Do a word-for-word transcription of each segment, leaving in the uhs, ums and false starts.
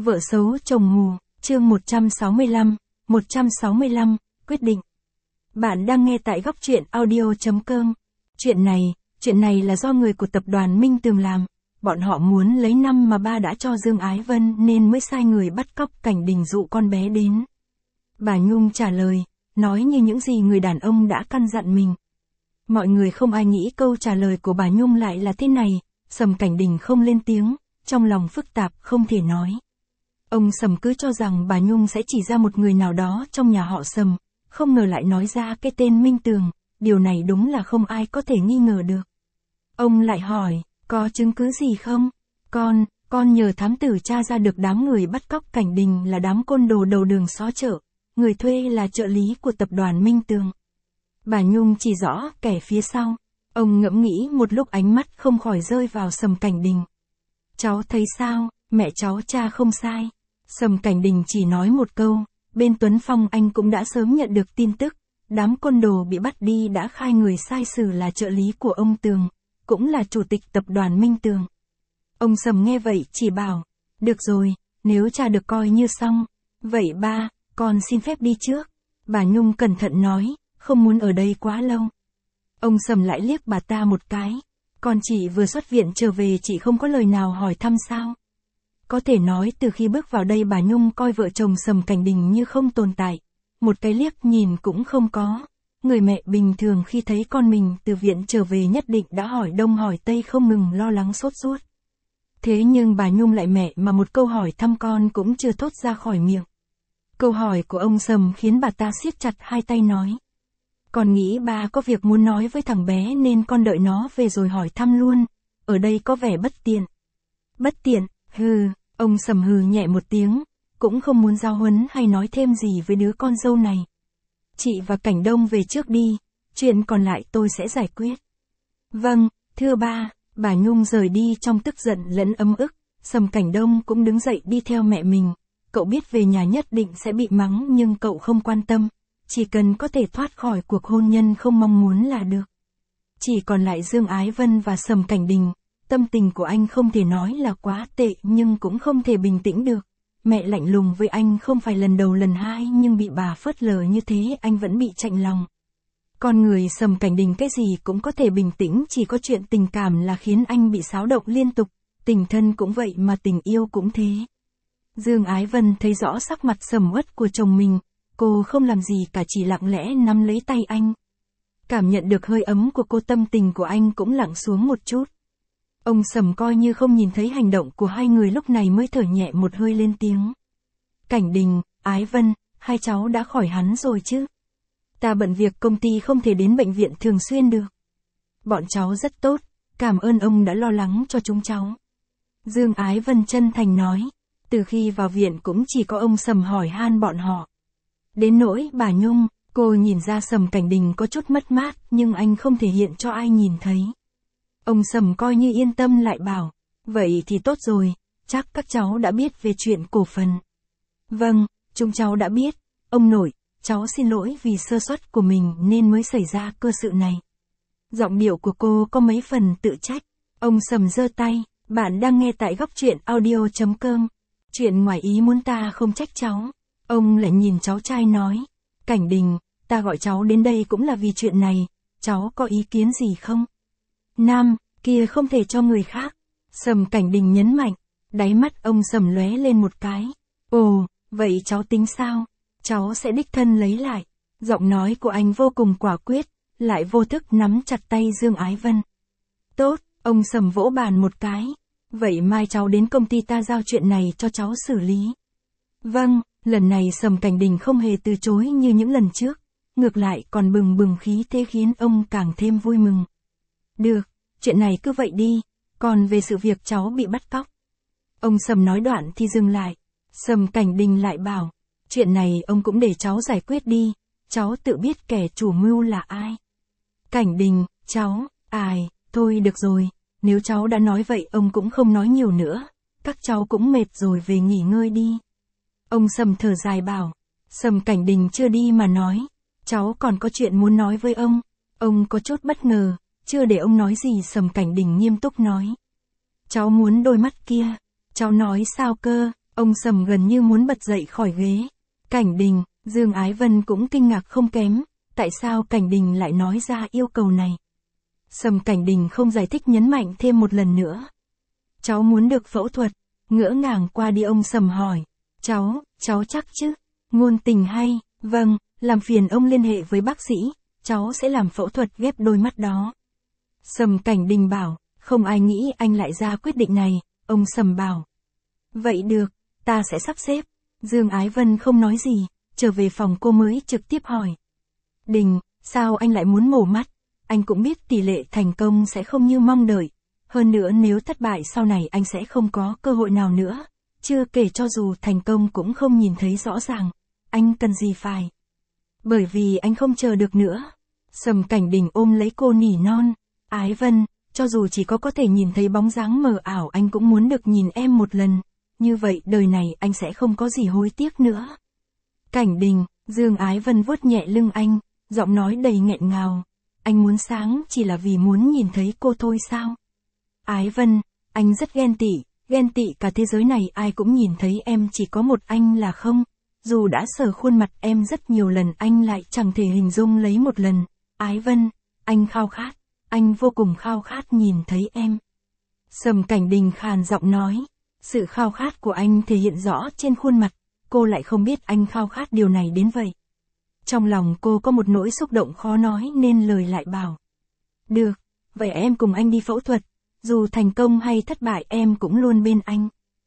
Vợ xấu chồng mù, chương một trăm sáu mươi lăm, một trăm sáu mươi lăm, quyết định. Bạn đang nghe tại góc truyện audio chấm com. Chuyện này, chuyện này là do người của tập đoàn Minh Tường làm. Bọn họ muốn lấy năm mà ba đã cho Dương Ái Vân nên mới sai người bắt cóc Cảnh Đình dụ con bé đến. Bà Nhung trả lời, nói như những gì người đàn ông đã căn dặn mình. Mọi người không ai nghĩ câu trả lời của bà Nhung lại là thế này. Sầm Cảnh Đình không lên tiếng, trong lòng phức tạp không thể nói. Ông Sầm cứ cho rằng bà Nhung sẽ chỉ ra một người nào đó trong nhà họ Sầm, không ngờ lại nói ra cái tên Minh Tường, điều này đúng là không ai có thể nghi ngờ được. Ông lại hỏi, có chứng cứ gì không? Con, con nhờ thám tử tra ra được đám người bắt cóc Cảnh Đình là đám côn đồ đầu đường xó chợ, người thuê là trợ lý của tập đoàn Minh Tường. Bà Nhung chỉ rõ kẻ phía sau. Ông ngẫm nghĩ một lúc, ánh mắt không khỏi rơi vào Sầm Cảnh Đình. Cháu thấy sao, mẹ cháu tra không sai. Sầm Cảnh Đình chỉ nói một câu, bên Tuấn Phong anh cũng đã sớm nhận được tin tức, đám côn đồ bị bắt đi đã khai người sai sử là trợ lý của ông Tường, cũng là chủ tịch tập đoàn Minh Tường. Ông Sầm nghe vậy chỉ bảo, được rồi, nếu tra được coi như xong, vậy ba, con xin phép đi trước. Bà Nhung cẩn thận nói, không muốn ở đây quá lâu. Ông Sầm lại liếc bà ta một cái, con chị vừa xuất viện trở về, chị không có lời nào hỏi thăm sao? Có thể nói từ khi bước vào đây bà Nhung coi vợ chồng Sầm Cảnh Đình như không tồn tại, một cái liếc nhìn cũng không có. Người mẹ bình thường khi thấy con mình từ viện trở về nhất định đã hỏi đông hỏi tây, không ngừng lo lắng sốt ruột. Thế nhưng bà Nhung lại mẹ mà một câu hỏi thăm con cũng chưa thốt ra khỏi miệng. Câu hỏi của ông Sầm khiến bà ta siết chặt hai tay nói. Con nghĩ ba có việc muốn nói với thằng bé nên con đợi nó về rồi hỏi thăm luôn, ở đây có vẻ bất tiện. Bất tiện, hừ, ông Sầm hừ nhẹ một tiếng, cũng không muốn giao huấn hay nói thêm gì với đứa con dâu này. Chị và Cảnh Đông về trước đi, chuyện còn lại tôi sẽ giải quyết. Vâng, thưa ba. Bà Nhung rời đi trong tức giận lẫn ấm ức. Sầm Cảnh Đông cũng đứng dậy đi theo mẹ mình. Cậu biết về nhà nhất định sẽ bị mắng nhưng cậu không quan tâm. Chỉ cần có thể thoát khỏi cuộc hôn nhân không mong muốn là được. Chỉ còn lại Dương Ái Vân và Sầm Cảnh Đình. Tâm tình của anh không thể nói là quá tệ nhưng cũng không thể bình tĩnh được. Mẹ lạnh lùng với anh không phải lần đầu lần hai, nhưng bị bà phớt lờ như thế anh vẫn bị chạnh lòng. Con người Sầm Cảnh Đình cái gì cũng có thể bình tĩnh, chỉ có chuyện tình cảm là khiến anh bị xáo động liên tục. Tình thân cũng vậy mà tình yêu cũng thế. Dương Ái Vân thấy rõ sắc mặt sầm uất của chồng mình. Cô không làm gì cả, chỉ lặng lẽ nắm lấy tay anh. Cảm nhận được hơi ấm của cô, tâm tình của anh cũng lặng xuống một chút. Ông Sầm coi như không nhìn thấy hành động của hai người, lúc này mới thở nhẹ một hơi lên tiếng. Cảnh Đình, Ái Vân, hai cháu đã khỏi hẳn rồi chứ? Ta bận việc công ty không thể đến bệnh viện thường xuyên được. Bọn cháu rất tốt, cảm ơn ông đã lo lắng cho chúng cháu. Dương Ái Vân chân thành nói, từ khi vào viện cũng chỉ có ông Sầm hỏi han bọn họ. Đến nỗi bà Nhung, cô nhìn ra Sầm Cảnh Đình có chút mất mát nhưng anh không thể hiện cho ai nhìn thấy. Ông Sầm coi như yên tâm lại bảo, vậy thì tốt rồi, chắc các cháu đã biết về chuyện cổ phần. Vâng, chúng cháu đã biết, ông nội, cháu xin lỗi vì sơ suất của mình nên mới xảy ra cơ sự này. Giọng điệu của cô có mấy phần tự trách. Ông Sầm giơ tay, bạn đang nghe tại góc truyện audio chấm com. Chuyện ngoài ý muốn ta không trách cháu. Ông lại nhìn cháu trai nói, Cảnh Đình, ta gọi cháu đến đây cũng là vì chuyện này, cháu có ý kiến gì không? Nam, kia không thể cho người khác. Sầm Cảnh Đình nhấn mạnh, đáy mắt ông Sầm lóe lên một cái. Ồ, vậy cháu tính sao? Cháu sẽ đích thân lấy lại. Giọng nói của anh vô cùng quả quyết, lại vô thức nắm chặt tay Dương Ái Vân. Tốt, ông Sầm vỗ bàn một cái. Vậy mai cháu đến công ty ta giao chuyện này cho cháu xử lý. Vâng, lần này Sầm Cảnh Đình không hề từ chối như những lần trước. Ngược lại còn bừng bừng khí thế khiến ông càng thêm vui mừng. Được, chuyện này cứ vậy đi, còn về sự việc cháu bị bắt cóc. Ông Sầm nói đoạn thì dừng lại. Sầm Cảnh Đình lại bảo, chuyện này ông cũng để cháu giải quyết đi, cháu tự biết kẻ chủ mưu là ai. Cảnh Đình, cháu, ai, thôi được rồi, nếu cháu đã nói vậy ông cũng không nói nhiều nữa, các cháu cũng mệt rồi, về nghỉ ngơi đi. Ông Sầm thở dài bảo, Sầm Cảnh Đình chưa đi mà nói, cháu còn có chuyện muốn nói với ông. Ông có chút bất ngờ, chưa để ông nói gì Sầm Cảnh Đình nghiêm túc nói. Cháu muốn đôi mắt kia. Cháu nói sao cơ? Ông Sầm gần như muốn bật dậy khỏi ghế. Cảnh Đình, Dương Ái Vân cũng kinh ngạc không kém, tại sao Cảnh Đình lại nói ra yêu cầu này. Sầm Cảnh Đình không giải thích, nhấn mạnh thêm một lần nữa. Cháu muốn được phẫu thuật, ngỡ ngàng qua đi ông Sầm hỏi. Cháu, cháu chắc chứ? Ngôn Tình hay, vâng, làm phiền ông liên hệ với bác sĩ, cháu sẽ làm phẫu thuật ghép đôi mắt đó. Sầm Cảnh Đình bảo, không ai nghĩ anh lại ra quyết định này, ông Sầm bảo. Vậy được, ta sẽ sắp xếp. Dương Ái Vân không nói gì, trở về phòng cô mới trực tiếp hỏi. Đình, sao anh lại muốn mổ mắt? Anh cũng biết tỷ lệ thành công sẽ không như mong đợi. Hơn nữa nếu thất bại sau này anh sẽ không có cơ hội nào nữa. Chưa kể cho dù thành công cũng không nhìn thấy rõ ràng. Anh cần gì phải? Bởi vì anh không chờ được nữa. Sầm Cảnh Đình ôm lấy cô nỉ non. Ái Vân, cho dù chỉ có có thể nhìn thấy bóng dáng mờ ảo anh cũng muốn được nhìn em một lần. Như vậy đời này anh sẽ không có gì hối tiếc nữa. Cảnh Đình, Dương Ái Vân vuốt nhẹ lưng anh, giọng nói đầy nghẹn ngào. Anh muốn sáng chỉ là vì muốn nhìn thấy cô thôi sao? Ái Vân, anh rất ghen tị, ghen tị cả thế giới này ai cũng nhìn thấy em chỉ có một anh là không. Dù đã sờ khuôn mặt em rất nhiều lần anh lại chẳng thể hình dung lấy một lần. Ái Vân, anh khao khát, anh vô cùng khao khát nhìn thấy em. Sầm Cảnh Đình khàn giọng nói, sự khao khát của anh thể hiện rõ trên khuôn mặt, cô lại không biết anh khao khát điều này đến vậy. Trong lòng cô có một nỗi xúc động khó nói nên lời lại bảo. Được, vậy em cùng anh đi phẫu thuật, dù thành công hay thất bại em cũng luôn bên anh.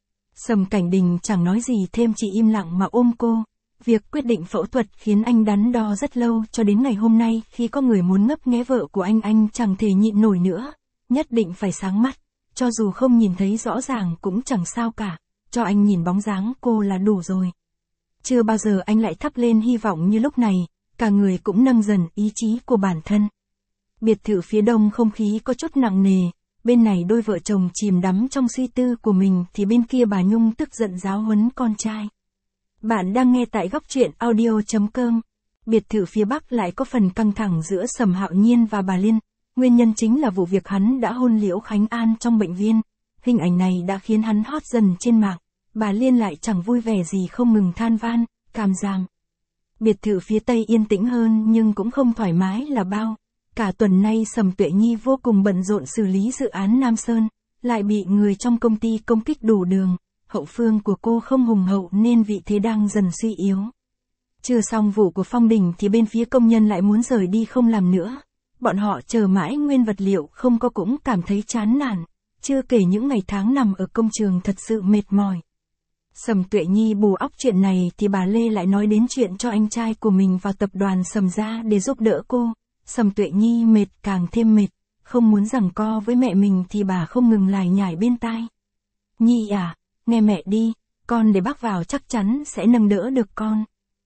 Sầm Cảnh Đình chẳng nói gì thêm, chỉ im lặng mà ôm cô. Việc quyết định phẫu thuật khiến anh đắn đo rất lâu, cho đến ngày hôm nay khi có người muốn ngấp nghé vợ của anh anh chẳng thể nhịn nổi nữa. Nhất định phải sáng mắt, cho dù không nhìn thấy rõ ràng cũng chẳng sao cả, cho anh nhìn bóng dáng cô là đủ rồi. Chưa bao giờ anh lại thắp lên hy vọng như lúc này, cả người cũng nâng dần ý chí của bản thân. Biệt thự phía đông không khí có chút nặng nề, bên này đôi vợ chồng chìm đắm trong suy tư của mình thì bên kia bà Nhung tức giận giáo huấn con trai. Bạn đang nghe tại góc truyện audio chấm com. Biệt thự phía bắc lại có phần căng thẳng giữa Sầm Hạo Nhiên và bà Liên, nguyên nhân chính là vụ việc hắn đã hôn Liễu Khánh An trong bệnh viện. Hình ảnh này đã khiến hắn hot dần trên mạng, bà Liên lại chẳng vui vẻ gì, không ngừng than van, cảm giảm. Biệt thự phía tây yên tĩnh hơn nhưng cũng không thoải mái là bao. Cả tuần nay Sầm Tuệ Nhi vô cùng bận rộn xử lý dự án Nam Sơn, lại bị người trong công ty công kích đủ đường, hậu phương của cô không hùng hậu nên vị thế đang dần suy yếu. Chưa xong vụ của Phong Đình thì bên phía công nhân lại muốn rời đi không làm nữa. Bọn họ chờ mãi nguyên vật liệu không có cũng cảm thấy chán nản, chưa kể những ngày tháng nằm ở công trường thật sự mệt mỏi. Sầm Tuệ Nhi bù óc chuyện này thì bà Lê lại nói đến chuyện cho anh trai của mình vào tập đoàn Sầm ra để giúp đỡ cô. Sầm Tuệ Nhi mệt càng thêm mệt, không muốn giằng co với mẹ mình thì bà không ngừng lải nhải bên tai. Nhi à, nghe mẹ đi, con để bác vào chắc chắn sẽ nâng đỡ được con.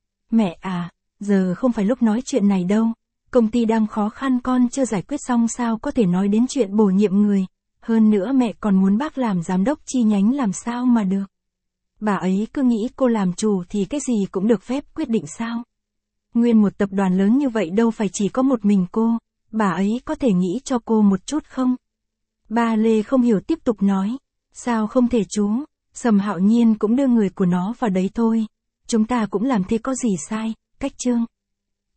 Mẹ à, giờ không phải lúc nói chuyện này đâu, công ty đang khó khăn con chưa giải quyết xong sao có thể nói đến chuyện bổ nhiệm người, hơn nữa mẹ còn muốn bác làm giám đốc chi nhánh làm sao mà được. Bà ấy cứ nghĩ cô làm chủ thì cái gì cũng được phép quyết định sao. Nguyên một tập đoàn lớn như vậy đâu phải chỉ có một mình cô, bà ấy có thể nghĩ cho cô một chút không? Ba Lê không hiểu tiếp tục nói, sao không thể chú, Sầm Hạo Nhiên cũng đưa người của nó vào đấy thôi, chúng ta cũng làm thế có gì sai, cách chương.